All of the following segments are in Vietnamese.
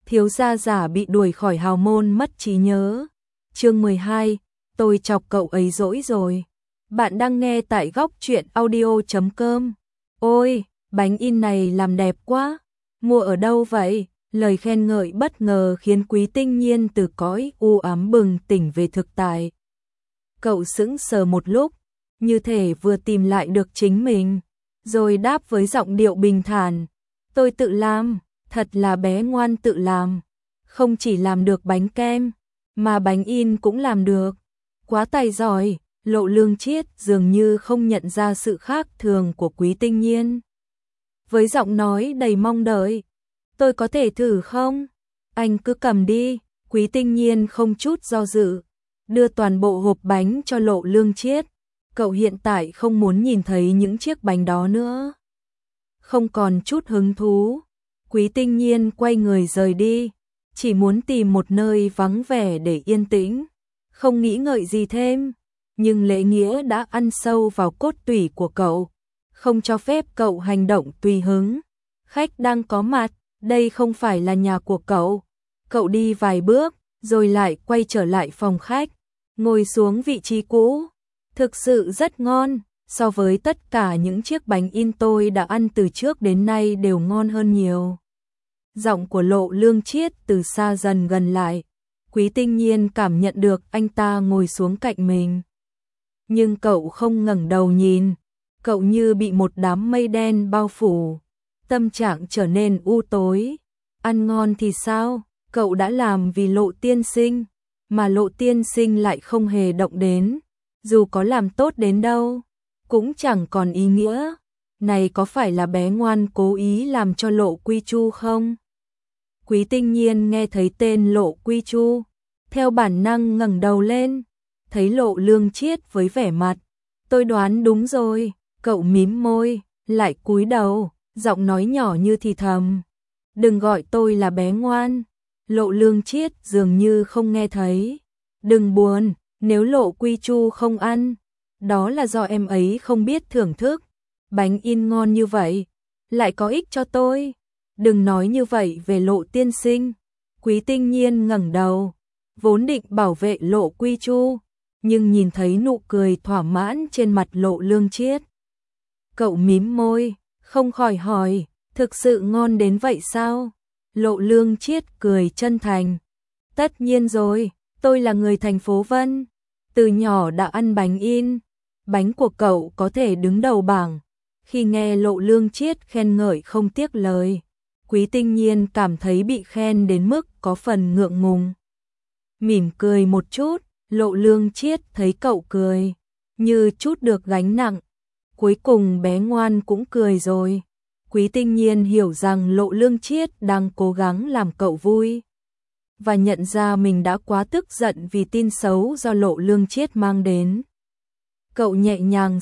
thiếu gia giả bị đuổi khỏi hào môn mất trí nhớ. Chương 12, tôi chọc cậu ấy dỗi rồi. Bạn đang nghe tại góc truyện audio.com. Ôi, bánh in này làm đẹp quá. Mua ở đâu vậy? Lời khen ngợi bất ngờ khiến Quý Tinh Nhiên từ cõi u ám bừng tỉnh về thực tại. Cậu sững sờ một lúc, như thể vừa tìm lại được chính mình, rồi đáp với giọng điệu bình thản. Tôi tự làm, thật là bé ngoan tự làm. Không chỉ làm được bánh kem, mà bánh in cũng làm được. Quá tài giỏi, Lộ Lương Chiết dường như không nhận ra sự khác thường của Quý Tinh Nhiên. Với giọng nói đầy mong đợi, tôi có thể thử không? Anh cứ cầm đi. Quý Tinh Nhiên không chút do dự, đưa toàn bộ hộp bánh cho Lộ Lương Chiết. Cậu hiện tại không muốn nhìn thấy những chiếc bánh đó nữa. Không còn chút hứng thú, Quý Tinh Nhiên quay người rời đi, chỉ muốn tìm một nơi vắng vẻ để yên tĩnh, không nghĩ ngợi gì thêm. Nhưng lễ nghĩa đã ăn sâu vào cốt tủy của cậu, không cho phép cậu hành động tùy hứng. Khách đang có mặt, đây không phải là nhà của cậu. Cậu đi vài bước, rồi lại quay trở lại phòng khách, ngồi xuống vị trí cũ. Thực sự rất ngon, so với tất cả những chiếc bánh in tôi đã ăn từ trước đến nay đều ngon hơn nhiều. Giọng của Lộ Lương Chiết từ xa dần gần lại. Quý Tinh Nhiên cảm nhận được anh ta ngồi xuống cạnh mình. Nhưng cậu không ngẩng đầu nhìn, cậu như bị một đám mây đen bao phủ, tâm trạng trở nên u tối. Ăn ngon thì sao, cậu đã làm vì Lộ tiên sinh, mà Lộ tiên sinh lại không hề động đến. Dù có làm tốt đến đâu, cũng chẳng còn ý nghĩa. Này có phải là bé ngoan cố ý làm cho Lộ Quy Chu không? Quý Tinh Nhiên nghe thấy tên Lộ Quy Chu, theo bản năng ngẩng đầu lên, thấy Lộ Lương Chiết với vẻ mặt. Tôi đoán đúng rồi, cậu mím môi, lại cúi đầu, giọng nói nhỏ như thì thầm. Đừng gọi tôi là bé ngoan. Lộ Lương Chiết dường như không nghe thấy. Đừng buồn, nếu Lộ Quy Chu không ăn, đó là do em ấy không biết thưởng thức. Bánh in ngon như vậy, lại có ích cho tôi. Đừng nói như vậy về Lộ tiên sinh. Quý Tinh Nhiên ngẩng đầu, vốn định bảo vệ Lộ Quy Chu, nhưng nhìn thấy nụ cười thỏa mãn trên mặt Lộ Lương Chiết, cậu mím môi, không khỏi hỏi, thực sự ngon đến vậy sao? Lộ Lương Chiết cười chân thành. Tất nhiên rồi, tôi là người thành phố Vân, từ nhỏ đã ăn bánh in, bánh của cậu có thể đứng đầu bảng. Khi nghe Lộ Lương Chiết khen ngợi không tiếc lời, Quý Tinh Nhiên cảm thấy bị khen đến mức có phần ngượng ngùng. Mỉm cười một chút, Lộ Lương Chiết thấy cậu cười, như chút được gánh nặng. Cuối cùng bé ngoan cũng cười rồi. Quý Tinh Nhiên hiểu rằng Lộ Lương Chiết đang cố gắng làm cậu vui, và nhận ra mình đã quá tức giận vì tin xấu do Lộ Lương Chiết mang đến. Cậu nhẹ nhàng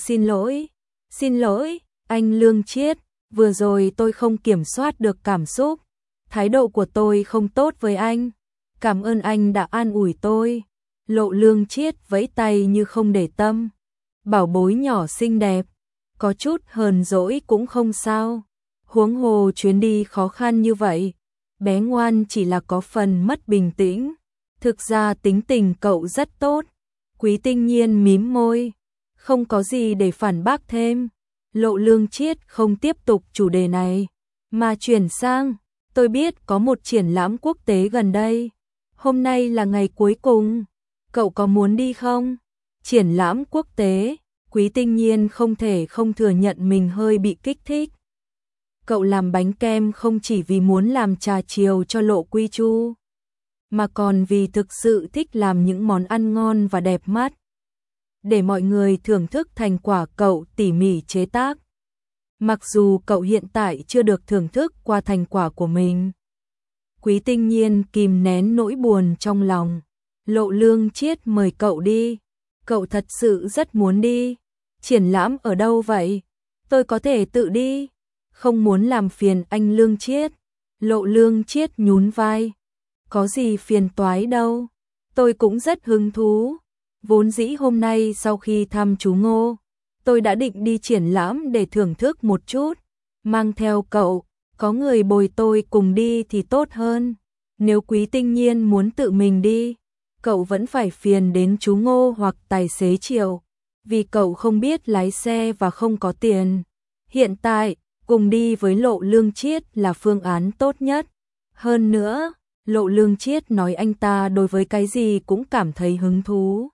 xin lỗi, anh Lương Chiết, vừa rồi tôi không kiểm soát được cảm xúc, thái độ của tôi không tốt với anh, cảm ơn anh đã an ủi tôi. Lộ Lương Chiết vẫy tay như không để tâm. Bảo bối nhỏ xinh đẹp, có chút hờn dỗi cũng không sao, huống hồ chuyến đi khó khăn như vậy, bé ngoan chỉ là có phần mất bình tĩnh. Thực ra tính tình cậu rất tốt. Quý Tinh Nhiên mím môi, không có gì để phản bác thêm. Lộ Lương Chiết không tiếp tục chủ đề này, mà chuyển sang, tôi biết có một triển lãm quốc tế gần đây. Hôm nay là ngày cuối cùng, cậu có muốn đi không? Triển lãm quốc tế, Quý Tinh Nhiên không thể không thừa nhận mình hơi bị kích thích. Cậu làm bánh kem không chỉ vì muốn làm trà chiều cho Lộ Quy Chu, mà còn vì thực sự thích làm những món ăn ngon và đẹp mắt, để mọi người thưởng thức thành quả cậu tỉ mỉ chế tác. Mặc dù cậu hiện tại chưa được thưởng thức qua thành quả của mình. Quý Tinh Nhiên kìm nén nỗi buồn trong lòng. Lộ Lương Chiết mời cậu đi. Cậu thật sự rất muốn đi. Triển lãm ở đâu vậy? Tôi có thể tự đi. Không muốn làm phiền anh Lương Chiết. Lộ Lương Chiết nhún vai. Có gì phiền toái đâu. Tôi cũng rất hứng thú. Vốn dĩ hôm nay sau khi thăm chú Ngô, tôi đã định đi triển lãm để thưởng thức một chút. Mang theo cậu, có người bồi tôi cùng đi thì tốt hơn. Nếu Quý Tinh Nhiên muốn tự mình đi, cậu vẫn phải phiền đến chú Ngô hoặc tài xế Triệu, vì cậu không biết lái xe và không có tiền. Hiện tại, cùng đi với Lộ Lương Chiết là phương án tốt nhất. Hơn nữa, Lộ Lương Chiết nói anh ta đối với cái gì cũng cảm thấy hứng thú.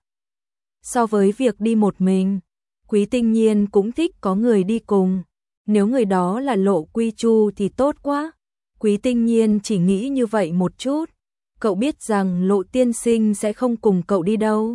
So với việc đi một mình, Quý Tinh Nhiên cũng thích có người đi cùng. Nếu người đó là Lộ Quy Chu thì tốt quá. Quý Tinh Nhiên chỉ nghĩ như vậy một chút. Cậu biết rằng Lộ tiên sinh sẽ không cùng cậu đi đâu.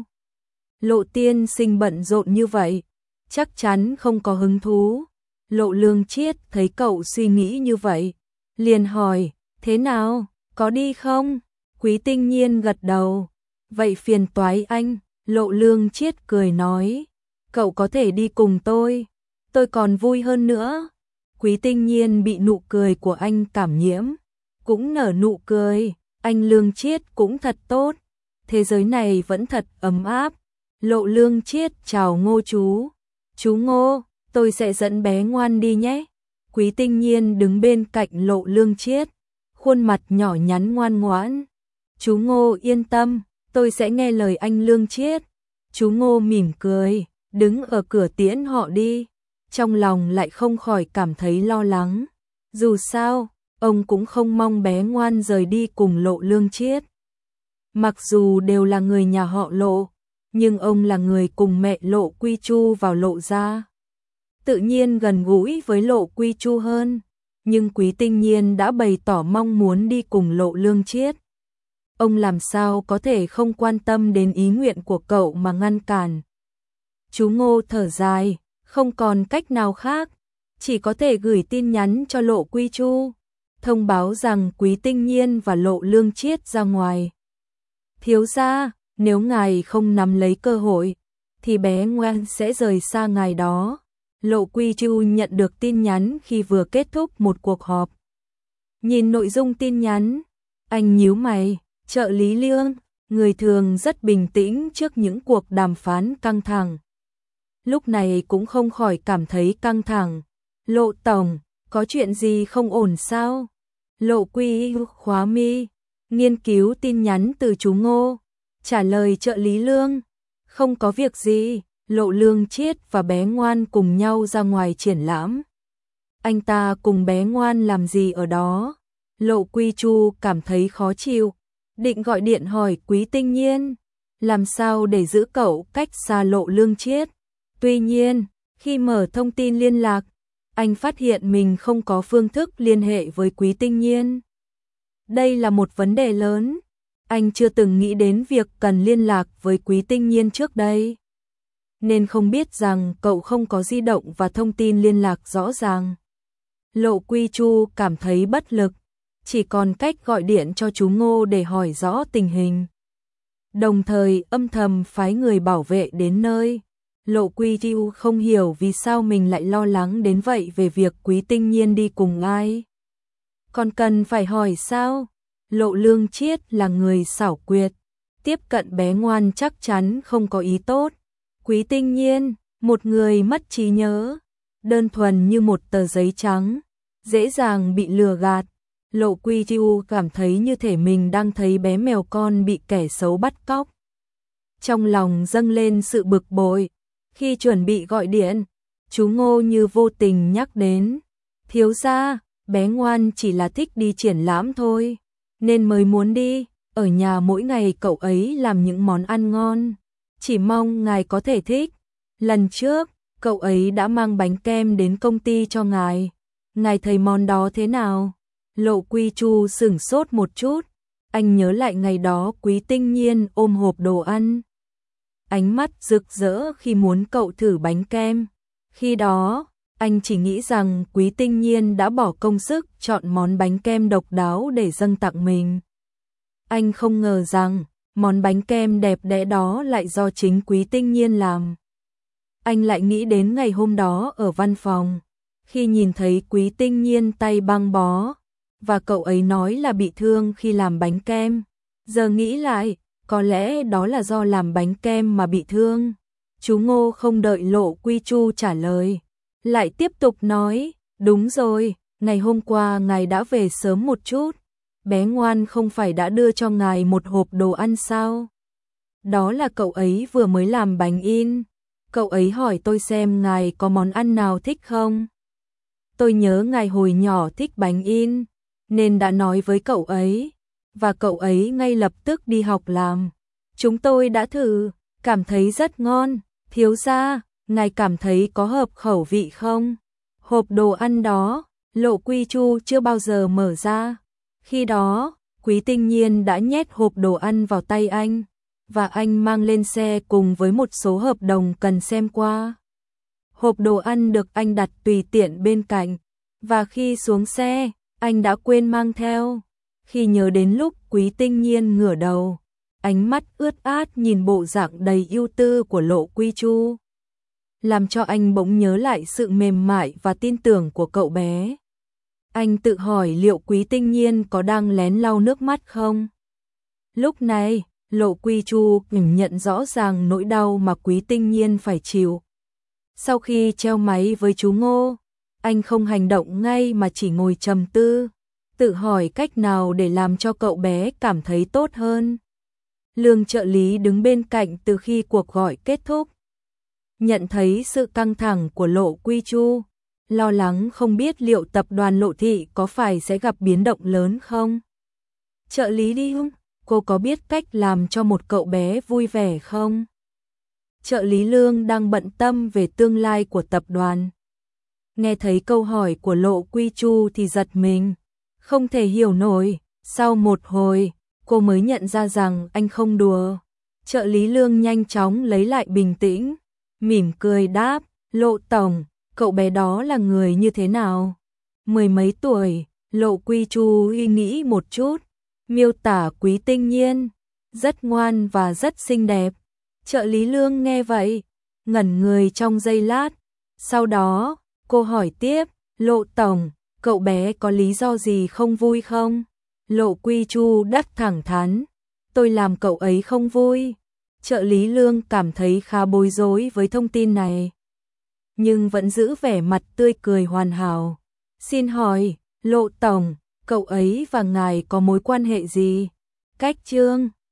Lộ tiên sinh bận rộn như vậy, chắc chắn không có hứng thú. Lộ Lương Chiết thấy cậu suy nghĩ như vậy, liền hỏi, thế nào, có đi không? Quý Tinh Nhiên gật đầu, vậy phiền toái anh. Lộ Lương Chiết cười nói, cậu có thể đi cùng tôi còn vui hơn nữa. Quý Tinh Nhiên bị nụ cười của anh cảm nhiễm, cũng nở nụ cười, anh Lương Chiết cũng thật tốt, thế giới này vẫn thật ấm áp. Lộ Lương Chiết chào Ngô chú. Chú Ngô, tôi sẽ dẫn bé ngoan đi nhé. Quý Tinh Nhiên đứng bên cạnh Lộ Lương Chiết, khuôn mặt nhỏ nhắn ngoan ngoãn. Chú Ngô yên tâm, tôi sẽ nghe lời anh Lương Chiết. Chú Ngô mỉm cười, đứng ở cửa tiễn họ đi. Trong lòng lại không khỏi cảm thấy lo lắng. Dù sao, ông cũng không mong bé ngoan rời đi cùng Lộ Lương Chiết. Mặc dù đều là người nhà họ Lộ, nhưng ông là người cùng mẹ Lộ Quy Chu vào Lộ gia, tự nhiên gần gũi với Lộ Quy Chu hơn. Nhưng Quý Tinh Nhiên đã bày tỏ mong muốn đi cùng Lộ Lương Chiết. Ông làm sao có thể không quan tâm đến ý nguyện của cậu mà ngăn cản. Chú Ngô thở dài, không còn cách nào khác, chỉ có thể gửi tin nhắn cho Lộ Quy Chu, thông báo rằng Quý Tinh Nhiên và Lộ Lương Chiết ra ngoài. Thiếu gia, nếu ngài không nắm lấy cơ hội, thì bé ngoan sẽ rời xa ngài đó. Lộ Quy Chu nhận được tin nhắn khi vừa kết thúc một cuộc họp. Nhìn nội dung tin nhắn, anh nhíu mày, trợ lý Lương, người thường rất bình tĩnh trước những cuộc đàm phán căng thẳng. Lúc này cũng không khỏi cảm thấy căng thẳng. Lộ tổng, có chuyện gì không ổn sao? Lộ Quy khóa mi, nghiên cứu tin nhắn từ chú Ngô, trả lời trợ lý Lương, không có việc gì. Lộ Lương Chiết và bé ngoan cùng nhau ra ngoài triển lãm. Anh ta cùng bé ngoan làm gì ở đó? Lộ Quy Chu cảm thấy khó chịu, định gọi điện hỏi Quý Tinh Nhiên, làm sao để giữ cậu cách xa Lộ Lương Chiết. Tuy nhiên, khi mở thông tin liên lạc, anh phát hiện mình không có phương thức liên hệ với Quý Tinh Nhiên. Đây là một vấn đề lớn, anh chưa từng nghĩ đến việc cần liên lạc với Quý Tinh Nhiên trước đây, nên không biết rằng cậu không có di động và thông tin liên lạc rõ ràng. Lộ Quy Chu cảm thấy bất lực, chỉ còn cách gọi điện cho chú Ngô để hỏi rõ tình hình, đồng thời âm thầm phái người bảo vệ đến nơi. Lộ Quy Chu không hiểu vì sao mình lại lo lắng đến vậy về việc Quý Tinh Nhiên đi cùng ai. Còn cần phải hỏi sao? Lộ Lương Chiết là người xảo quyệt, tiếp cận bé ngoan chắc chắn không có ý tốt. Quý Tinh Nhiên, một người mất trí nhớ, đơn thuần như một tờ giấy trắng, dễ dàng bị lừa gạt. Lộ Quy Chu cảm thấy như thể mình đang thấy bé mèo con bị kẻ xấu bắt cóc. Trong lòng dâng lên sự bực bội. Khi chuẩn bị gọi điện, chú Ngô như vô tình nhắc đến, thiếu gia, bé ngoan chỉ là thích đi triển lãm thôi, nên mới muốn đi. Ở nhà mỗi ngày cậu ấy làm những món ăn ngon, chỉ mong ngài có thể thích. Lần trước, cậu ấy đã mang bánh kem đến công ty cho ngài. Ngài thấy món đó thế nào? Lộ Quy Chu sửng sốt một chút, anh nhớ lại ngày đó Quý Tinh Nhiên ôm hộp đồ ăn, ánh mắt rực rỡ khi muốn cậu thử bánh kem. Khi đó, anh chỉ nghĩ rằng Quý Tinh Nhiên đã bỏ công sức chọn món bánh kem độc đáo để dâng tặng mình. Anh không ngờ rằng món bánh kem đẹp đẽ đó lại do chính Quý Tinh Nhiên làm. Anh lại nghĩ đến ngày hôm đó ở văn phòng, khi nhìn thấy Quý Tinh Nhiên tay băng bó, và cậu ấy nói là bị thương khi làm bánh kem. Giờ nghĩ lại, có lẽ đó là do làm bánh kem mà bị thương. Chú Ngô không đợi Lộ Quy Chu trả lời, lại tiếp tục nói, đúng rồi, ngày hôm qua ngài đã về sớm một chút, bé ngoan không phải đã đưa cho ngài một hộp đồ ăn sao? Đó là cậu ấy vừa mới làm bánh in. Cậu ấy hỏi tôi xem ngài có món ăn nào thích không? Tôi nhớ ngài hồi nhỏ thích bánh in, nên đã nói với cậu ấy, và cậu ấy ngay lập tức đi học làm. Chúng tôi đã thử, cảm thấy rất ngon. Thiếu gia, ngài cảm thấy có hợp khẩu vị không? Hộp đồ ăn đó, Lộ Quy Chu chưa bao giờ mở ra. Khi đó, Quý Tinh Nhiên đã nhét hộp đồ ăn vào tay anh, và anh mang lên xe cùng với một số hợp đồng cần xem qua. Hộp đồ ăn được anh đặt tùy tiện bên cạnh, và khi xuống xe, anh đã quên mang theo. Khi nhớ đến lúc Quý Tinh Nhiên ngửa đầu, ánh mắt ướt át nhìn bộ dạng đầy ưu tư của Lộ Quy Chu, làm cho anh bỗng nhớ lại sự mềm mại và tin tưởng của cậu bé. Anh tự hỏi liệu Quý Tinh Nhiên có đang lén lau nước mắt không? Lúc này, Lộ Quy Chu nhận rõ ràng nỗi đau mà Quý Tinh Nhiên phải chịu. Sau khi treo máy với chú Ngô, anh không hành động ngay mà chỉ ngồi trầm tư, tự hỏi cách nào để làm cho cậu bé cảm thấy tốt hơn. Lương trợ lý đứng bên cạnh từ khi cuộc gọi kết thúc. Nhận thấy sự căng thẳng của Lộ Quy Chu, lo lắng không biết liệu tập đoàn Lộ Thị có phải sẽ gặp biến động lớn không. Trợ lý đi không? Cô có biết cách làm cho một cậu bé vui vẻ không? Trợ lý Lương đang bận tâm về tương lai của tập đoàn. Nghe thấy câu hỏi của Lộ Quy Chu thì giật mình, không thể hiểu nổi. Sau một hồi, cô mới nhận ra rằng anh không đùa. Trợ lý Lương nhanh chóng lấy lại bình tĩnh, mỉm cười đáp, Lộ tổng, cậu bé đó là người như thế nào? Mười mấy tuổi, Lộ Quy Chu nghĩ một chút, miêu tả Quý Tinh Nhiên, rất ngoan và rất xinh đẹp. Trợ lý Lương nghe vậy, ngẩn người trong giây lát. Sau đó, cô hỏi tiếp, Lộ tổng, cậu bé có lý do gì không vui không? Lộ Quy Chu đáp thẳng thắn, tôi làm cậu ấy không vui. Trợ lý Lương cảm thấy khá bối rối với thông tin này, nhưng vẫn giữ vẻ mặt tươi cười hoàn hảo. Xin hỏi, Lộ tổng, cậu ấy và ngài có mối quan hệ gì? Cách chương